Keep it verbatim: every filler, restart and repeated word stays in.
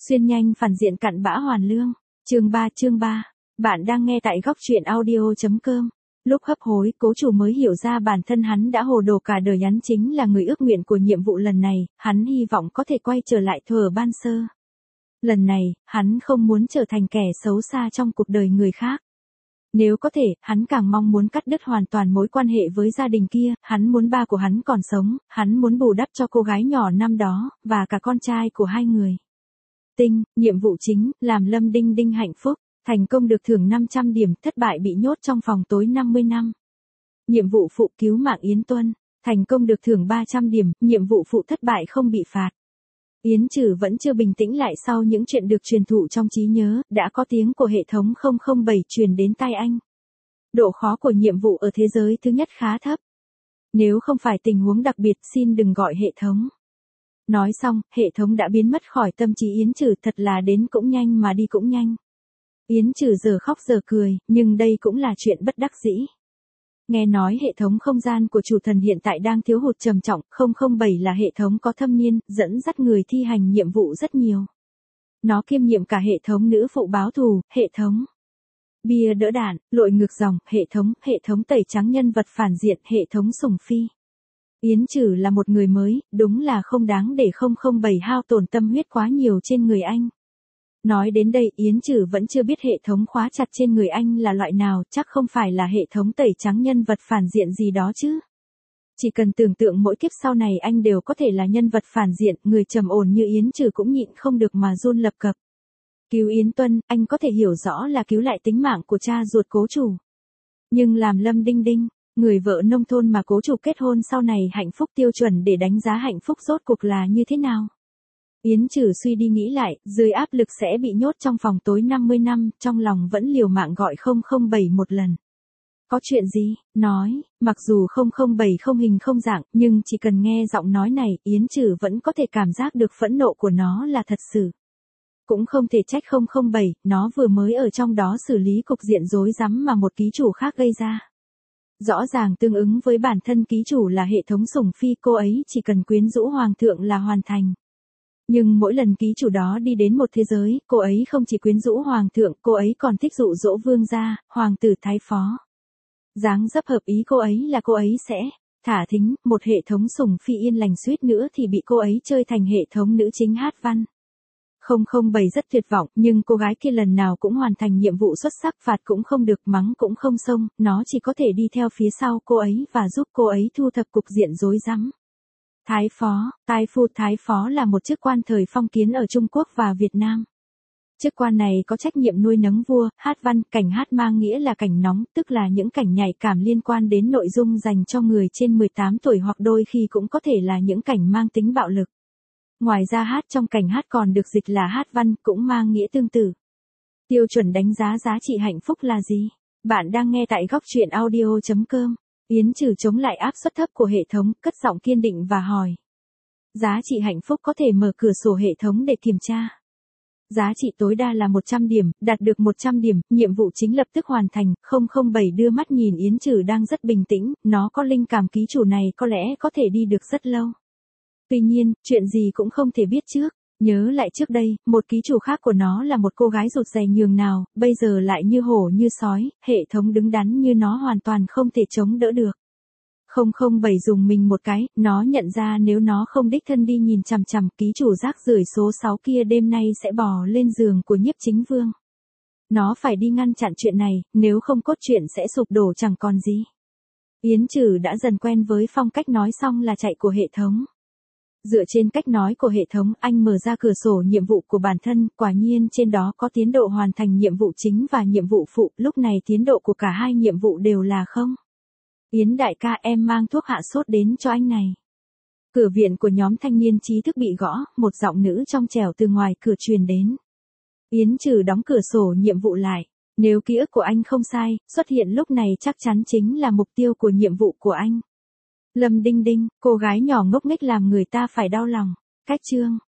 Xuyên nhanh phản diện cặn bã hoàn lương. Chương ba chương ba. Bạn đang nghe tại góc truyện audio chấm com. Lúc hấp hối, cố chủ mới hiểu ra bản thân hắn đã hồ đồ cả đời, hắn chính là người ước nguyện của nhiệm vụ lần này, hắn hy vọng có thể quay trở lại thuở ban sơ. Lần này, hắn không muốn trở thành kẻ xấu xa trong cuộc đời người khác. Nếu có thể, hắn càng mong muốn cắt đứt hoàn toàn mối quan hệ với gia đình kia, hắn muốn ba của hắn còn sống, hắn muốn bù đắp cho cô gái nhỏ năm đó, và cả con trai của hai người. Tinh, nhiệm vụ chính, làm Lâm Đinh Đinh hạnh phúc, thành công được thưởng năm trăm điểm, thất bại bị nhốt trong phòng tối năm mươi năm. Nhiệm vụ phụ cứu mạng Yến Tuân, thành công được thưởng ba trăm điểm, nhiệm vụ phụ thất bại không bị phạt. Yến Trừ vẫn chưa bình tĩnh lại sau những chuyện được truyền thụ trong trí nhớ, đã có tiếng của hệ thống không không bảy truyền đến tai anh. Độ khó của nhiệm vụ ở thế giới thứ nhất khá thấp. Nếu không phải tình huống đặc biệt xin đừng gọi hệ thống. Nói xong, hệ thống đã biến mất khỏi tâm trí Yến Trừ, thật là đến cũng nhanh mà đi cũng nhanh. Yến Trừ giờ khóc giờ cười, nhưng đây cũng là chuyện bất đắc dĩ. Nghe nói hệ thống không gian của chủ thần hiện tại đang thiếu hụt trầm trọng, không không bảy là hệ thống có thâm niên, dẫn dắt người thi hành nhiệm vụ rất nhiều. Nó kiêm nhiệm cả hệ thống nữ phụ báo thù, hệ thống bia đỡ đạn, lội ngược dòng, hệ thống, hệ thống tẩy trắng nhân vật phản diện, hệ thống sủng phi. Yến Trừ là một người mới, đúng là không đáng để không không bảy hao tổn tâm huyết quá nhiều trên người anh. Nói đến đây, Yến Trừ vẫn chưa biết hệ thống khóa chặt trên người anh là loại nào, chắc không phải là hệ thống tẩy trắng nhân vật phản diện gì đó chứ. Chỉ cần tưởng tượng mỗi kiếp sau này anh đều có thể là nhân vật phản diện, người trầm ổn như Yến Trừ cũng nhịn không được mà run lập cập. Cứu Yến Tuân, anh có thể hiểu rõ là cứu lại tính mạng của cha ruột cố chủ. Nhưng làm Lâm Đinh Đinh, người vợ nông thôn mà cố chủ kết hôn sau này hạnh phúc tiêu chuẩn để đánh giá hạnh phúc rốt cuộc là như thế nào? Yến Trừ suy đi nghĩ lại, dưới áp lực sẽ bị nhốt trong phòng tối năm mươi năm, trong lòng vẫn liều mạng gọi không không bảy một lần. Có chuyện gì? Nói, mặc dù không không bảy không hình không dạng, nhưng chỉ cần nghe giọng nói này, Yến Trừ vẫn có thể cảm giác được phẫn nộ của nó là thật sự. Cũng không thể trách không không bảy, nó vừa mới ở trong đó xử lý cục diện rối rắm mà một ký chủ khác gây ra. Rõ ràng tương ứng với bản thân ký chủ là hệ thống sủng phi, cô ấy chỉ cần quyến rũ hoàng thượng là hoàn thành. Nhưng mỗi lần ký chủ đó đi đến một thế giới, cô ấy không chỉ quyến rũ hoàng thượng, cô ấy còn thích dụ dỗ vương gia, hoàng tử thái phó. Dáng dấp hợp ý cô ấy là cô ấy sẽ thả thính, một hệ thống sủng phi yên lành, suýt nữa thì bị cô ấy chơi thành hệ thống nữ chính hát văn. không không bảy rất tuyệt vọng, nhưng cô gái kia lần nào cũng hoàn thành nhiệm vụ xuất sắc, phạt cũng không được, mắng cũng không xông, nó chỉ có thể đi theo phía sau cô ấy và giúp cô ấy thu thập cục diện rối rắm. Thái phó, tai phu thái phó là một chức quan thời phong kiến ở Trung Quốc và Việt Nam. Chức quan này có trách nhiệm nuôi nấng vua, hát văn, cảnh hát mang nghĩa là cảnh nóng, tức là những cảnh nhạy cảm liên quan đến nội dung dành cho người trên mười tám tuổi, hoặc đôi khi cũng có thể là những cảnh mang tính bạo lực. Ngoài ra hát trong cảnh hát còn được dịch là hát văn, cũng mang nghĩa tương tự. Tiêu chuẩn đánh giá giá trị hạnh phúc là gì? Bạn đang nghe tại góc truyện audio chấm com. Yến Trừ chống lại áp suất thấp của hệ thống, cất giọng kiên định và hỏi. Giá trị hạnh phúc có thể mở cửa sổ hệ thống để kiểm tra. Giá trị tối đa là một trăm điểm, đạt được một trăm điểm, nhiệm vụ chính lập tức hoàn thành. không không bảy đưa mắt nhìn Yến Trừ đang rất bình tĩnh, nó có linh cảm ký chủ này có lẽ có thể đi được rất lâu. Tuy nhiên, chuyện gì cũng không thể biết trước. Nhớ lại trước đây, một ký chủ khác của nó là một cô gái rụt rè nhường nào, bây giờ lại như hổ như sói, hệ thống đứng đắn như nó hoàn toàn không thể chống đỡ được. không không bảy dùng mình một cái, nó nhận ra nếu nó không đích thân đi nhìn chằm chằm, ký chủ rác rưởi số sáu kia đêm nay sẽ bò lên giường của Nhiếp Chính Vương. Nó phải đi ngăn chặn chuyện này, nếu không cốt truyện sẽ sụp đổ chẳng còn gì. Yến Trừ đã dần quen với phong cách nói xong là chạy của hệ thống. Dựa trên cách nói của hệ thống, anh mở ra cửa sổ nhiệm vụ của bản thân, quả nhiên trên đó có tiến độ hoàn thành nhiệm vụ chính và nhiệm vụ phụ, lúc này tiến độ của cả hai nhiệm vụ đều là không. Yến đại ca, em mang thuốc hạ sốt đến cho anh này. Cửa viện của nhóm thanh niên trí thức bị gõ, một giọng nữ trong trẻo từ ngoài cửa truyền đến. Yến Trừ đóng cửa sổ nhiệm vụ lại. Nếu ký ức của anh không sai, xuất hiện lúc này chắc chắn chính là mục tiêu của nhiệm vụ của anh. Lâm Đinh Đinh, cô gái nhỏ ngốc nghếch làm người ta phải đau lòng. Cách chương.